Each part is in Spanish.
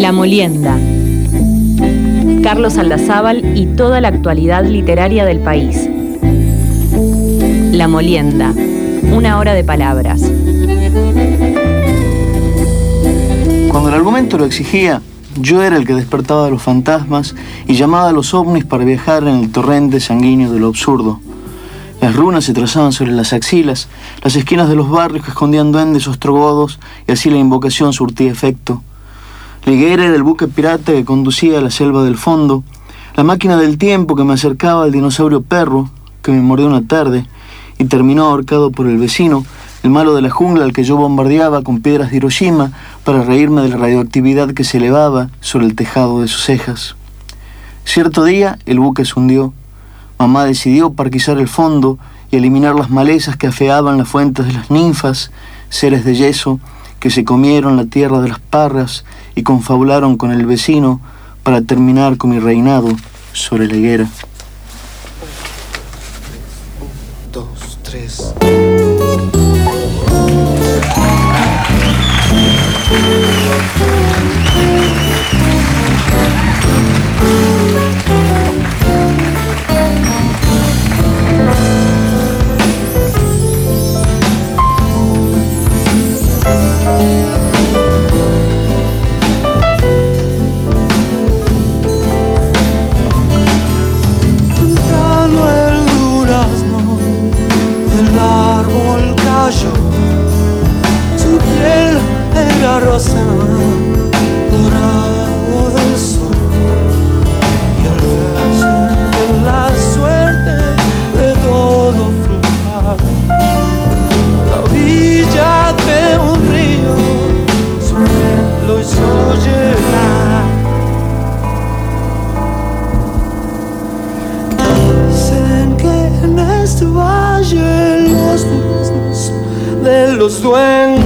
La Molienda. Carlos Aldazábal y toda la actualidad literaria del país. La Molienda. Una hora de palabras. Cuando el argumento lo exigía, yo era el que despertaba a los fantasmas y llamaba a los ovnis para viajar en el torrente sanguíneo de lo absurdo. Las runas se trazaban sobre las axilas, las esquinas de los barrios que escondían duendes ostrogodos, y así la invocación surtía efecto. La higuera era el buque pirata que conducía a la selva del fondo, la máquina del tiempo que me acercaba al dinosaurio perro que me mordió una tarde y terminó ahorcado por el vecino, el malo de la jungla al que yo bombardeaba con piedras de Hiroshima para reírme de la radioactividad que se elevaba sobre el tejado de sus cejas. Cierto día el buque se hundió. Mamá decidió parquizar el fondo y eliminar las malezas que afeaban las fuentes de las ninfas, seres de yeso que se comieron la tierra de las parras y confabularon con el vecino para terminar con mi reinado sobre la higuera. 2, 3. Rosa dorado del sol y al verse en la suerte de todo flujar, la orilla de un río su lo hizo llenar. Dicen que en este valle los mismos de los duendes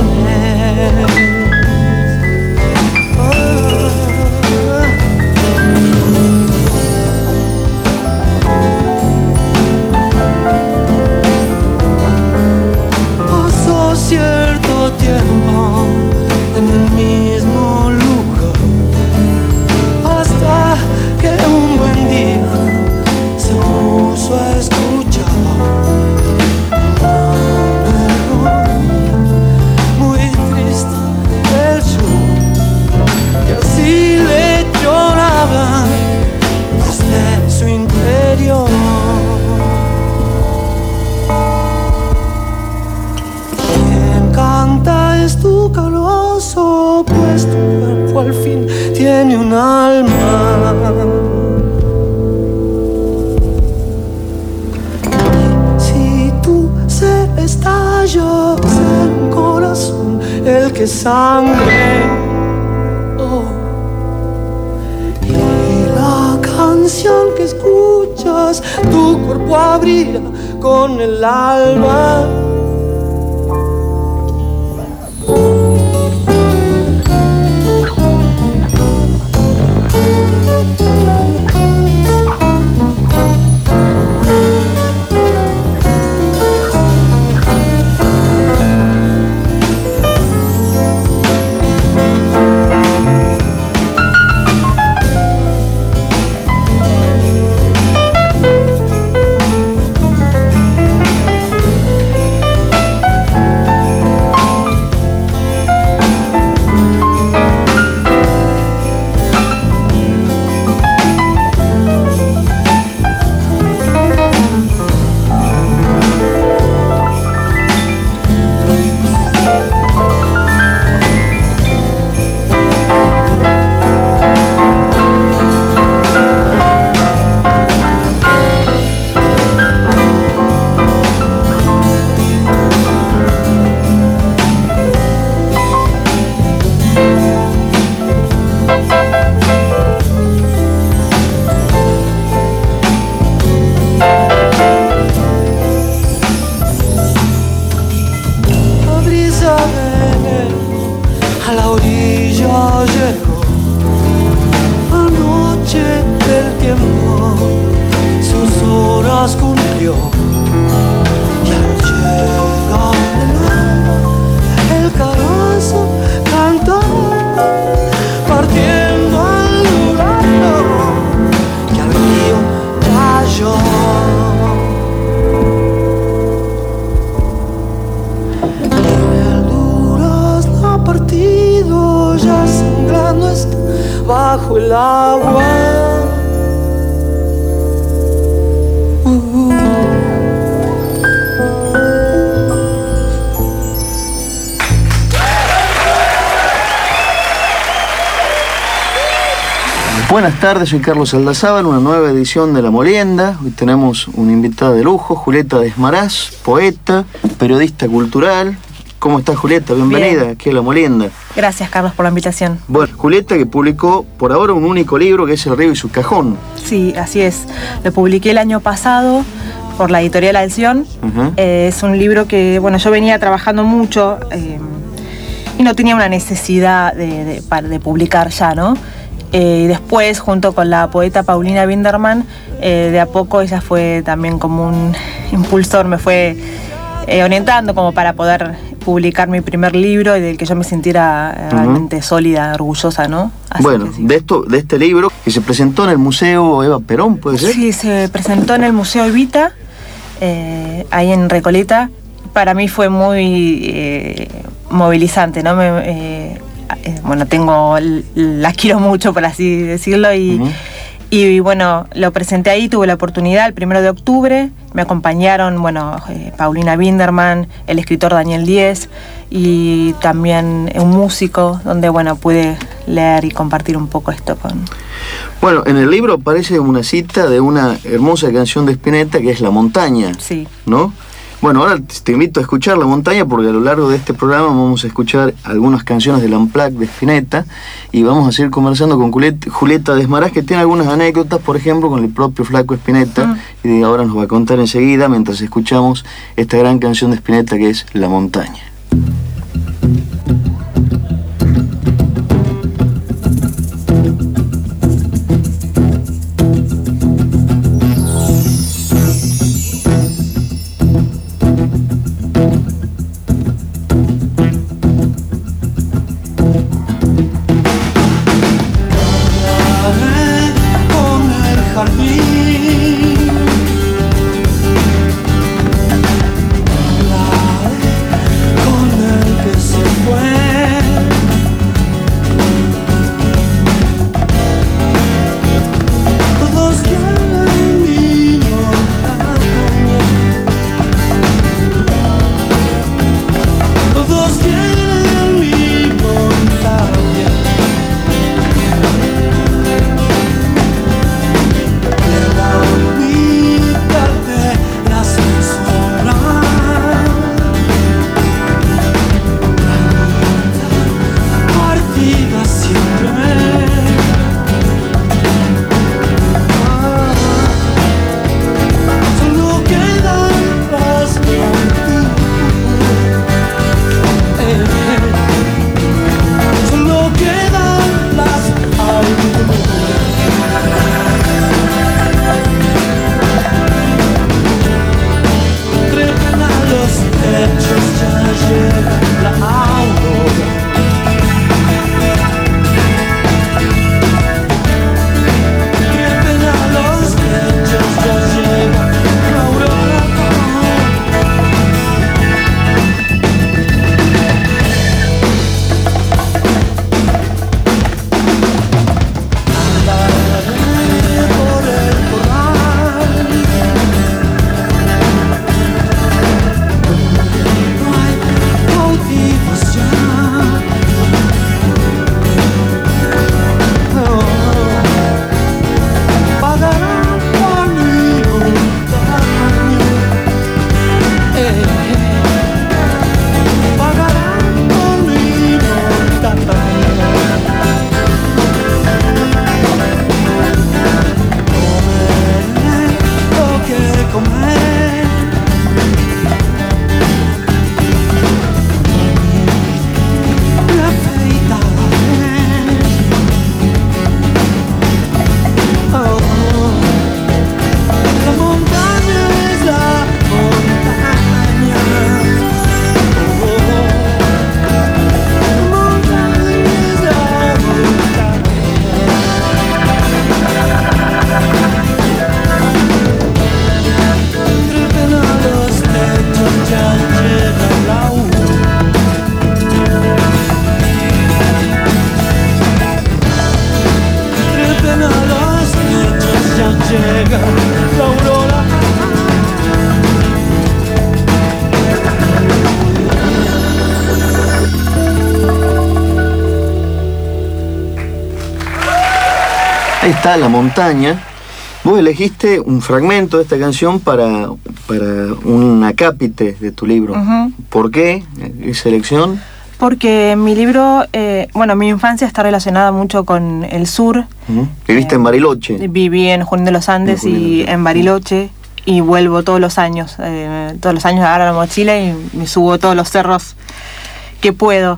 cierto tiempo en el mismo lugar, hasta que un buen día se puso a escuchar una melodía muy triste del sur, y así le lloraba desde su interior. Es tu caloso, pues tu cuerpo al fin tiene un alma. Si tu ser estalla, ser un corazón el que sangre. Oh. Y la canción que escuchas, tu cuerpo abrirá con el alma. Partiendo el agua. Buenas tardes, soy Carlos Aldazábal, una nueva edición de La Molienda. Hoy tenemos una invitada de lujo, Julieta Desmarás, poeta, periodista cultural. ¿Cómo estás, Julieta? Bienvenida aquí a La Molienda. Gracias, Carlos, por la invitación. Bueno, Julieta, que publicó por ahora un único libro, que es El río y su cajón. Sí, así es. Lo publiqué el año pasado por la editorial Alción. Es un libro que, bueno, yo venía trabajando mucho y no tenía una necesidad de publicar ya, ¿no? Y después, junto con la poeta Paulina Binderman, de a poco ella fue también como un impulsor, me fue orientando como para poder publicar mi primer libro y del que yo me sintiera realmente sólida, orgullosa, ¿no? Así bueno, sí. de este libro que se presentó en el Museo Eva Perón, ¿puede ser? Sí, se presentó en el Museo Evita, ahí en Recoleta. Para mí fue muy movilizante, ¿no? Bueno, la quiero mucho, por así decirlo, y bueno, lo presenté ahí, tuve la oportunidad el 1 de octubre, me acompañaron, bueno, Paulina Binderman, el escritor Daniel Diez y también un músico, donde, bueno, pude leer y compartir un poco esto con... Bueno, en el libro aparece una cita de una hermosa canción de Spinetta que es La Montaña, sí, ¿no? Bueno, ahora te invito a escuchar La Montaña porque a lo largo de este programa vamos a escuchar algunas canciones del Unplugged de Spinetta y vamos a seguir conversando con Julieta Desmarás, que tiene algunas anécdotas, por ejemplo, con el propio Flaco Spinetta, y ahora nos va a contar enseguida mientras escuchamos esta gran canción de Spinetta que es La Montaña. Con el que se fue. está La Montaña. Vos elegiste un fragmento de esta canción para un acápite de tu libro. Uh-huh. ¿Por qué esa elección? Porque mi libro, mi infancia está relacionada mucho con el sur. Uh-huh. ¿Viviste en Bariloche? Viví en Junín de los Andes y en Bariloche. Y vuelvo todos los años. Todos los años agarro la mochila y me subo todos los cerros que puedo.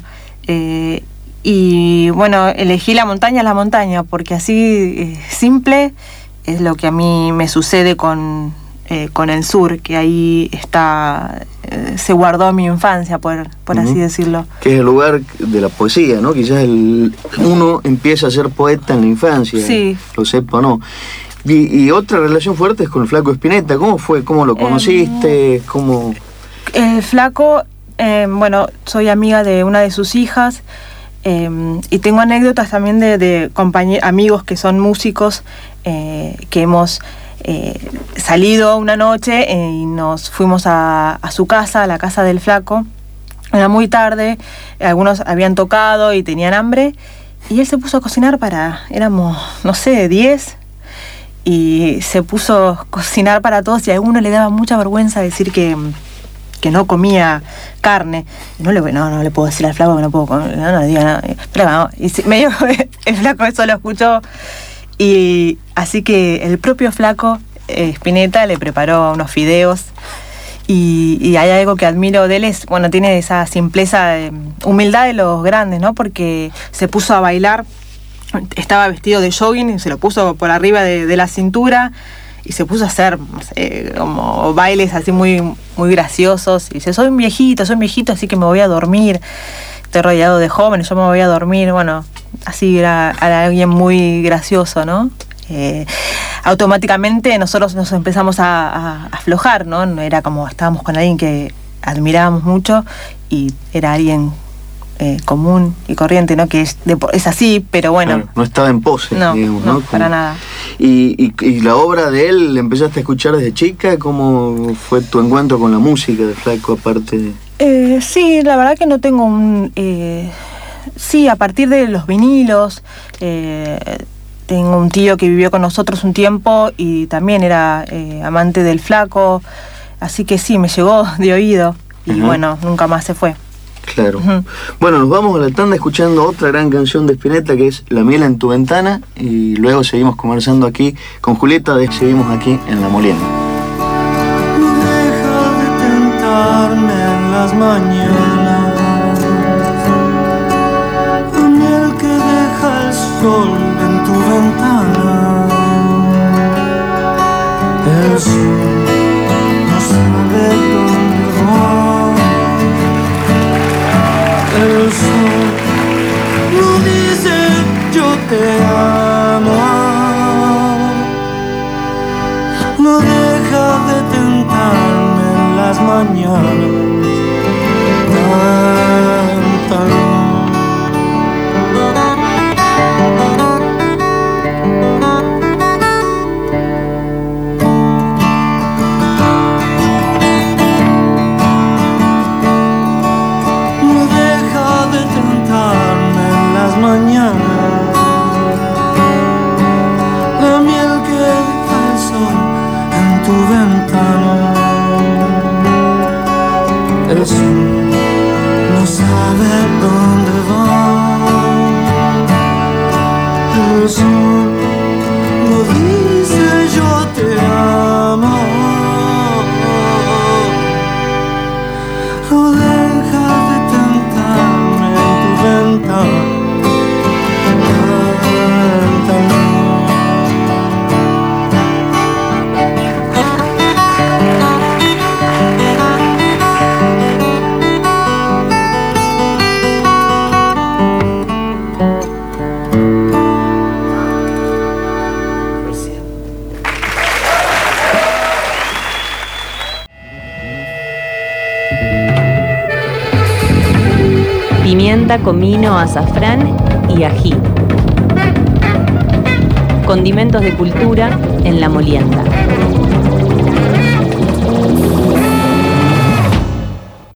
Y bueno, elegí la montaña, porque así simple es lo que a mí me sucede con el sur, que ahí está, se guardó mi infancia, por así decirlo. Que es el lugar de la poesía, ¿no? Quizás uno empieza a ser poeta en la infancia, sí. Lo sepa o no. Y otra relación fuerte es con el Flaco Spinetta. ¿Cómo fue? ¿Cómo lo conociste? ¿Cómo? El Flaco, soy amiga de una de sus hijas. Y tengo anécdotas también de amigos que son músicos, que hemos salido una noche y nos fuimos a su casa, a la casa del Flaco. Era muy tarde, algunos habían tocado y tenían hambre, y él se puso a cocinar éramos, 10, y se puso a cocinar para todos, y a uno le daba mucha vergüenza decir que no comía carne. No le puedo decir al Flaco que no puedo comer, no diga nada. Pero no, y medio el Flaco eso lo escuchó, y así que el propio Flaco Spinetta le preparó unos fideos, y hay algo que admiro de él, tiene esa simpleza, humildad de los grandes, ¿no? Porque se puso a bailar, estaba vestido de jogging y se lo puso por arriba de la cintura, y se puso a hacer como bailes así muy, muy graciosos. Y dice, soy un viejito, así que me voy a dormir. Estoy rodeado de jóvenes, yo me voy a dormir. Bueno, así era alguien muy gracioso, ¿no? Automáticamente nosotros nos empezamos a aflojar, ¿no? Era como estábamos con alguien que admirábamos mucho y era alguien común y corriente, ¿no? Que es así, pero bueno. Claro, no estaba en pose, digamos, ¿no? Para nada. ¿Y la obra de él, empezaste a escuchar desde chica? ¿Cómo fue tu encuentro con la música de Flaco, aparte de...? Sí, la verdad que no tengo sí, a partir de los vinilos. Tengo un tío que vivió con nosotros un tiempo y también era amante del Flaco, así que sí, me llegó de oído y nunca más se fue. Claro. Uh-huh. Bueno, nos vamos a la tanda escuchando otra gran canción de Spinetta, que es La miel en tu ventana, y luego seguimos conversando aquí con Julieta, seguimos aquí en La Molienda. No deja de tentarme en las mañanas, la miel que deja el sol en tu ventana. El sol no sabe dónde va. El sol no dice yo te amo, no deja de tentarme en las mañanas. Cántalo. Mañana, la miel que deja el sol en tu ventana. El sol no sabe dónde va. El sol no dice yo te amo. No deja de tentarme en tu ventana. Pimienta, comino, azafrán y ají. Condimentos de cultura en La Molienda.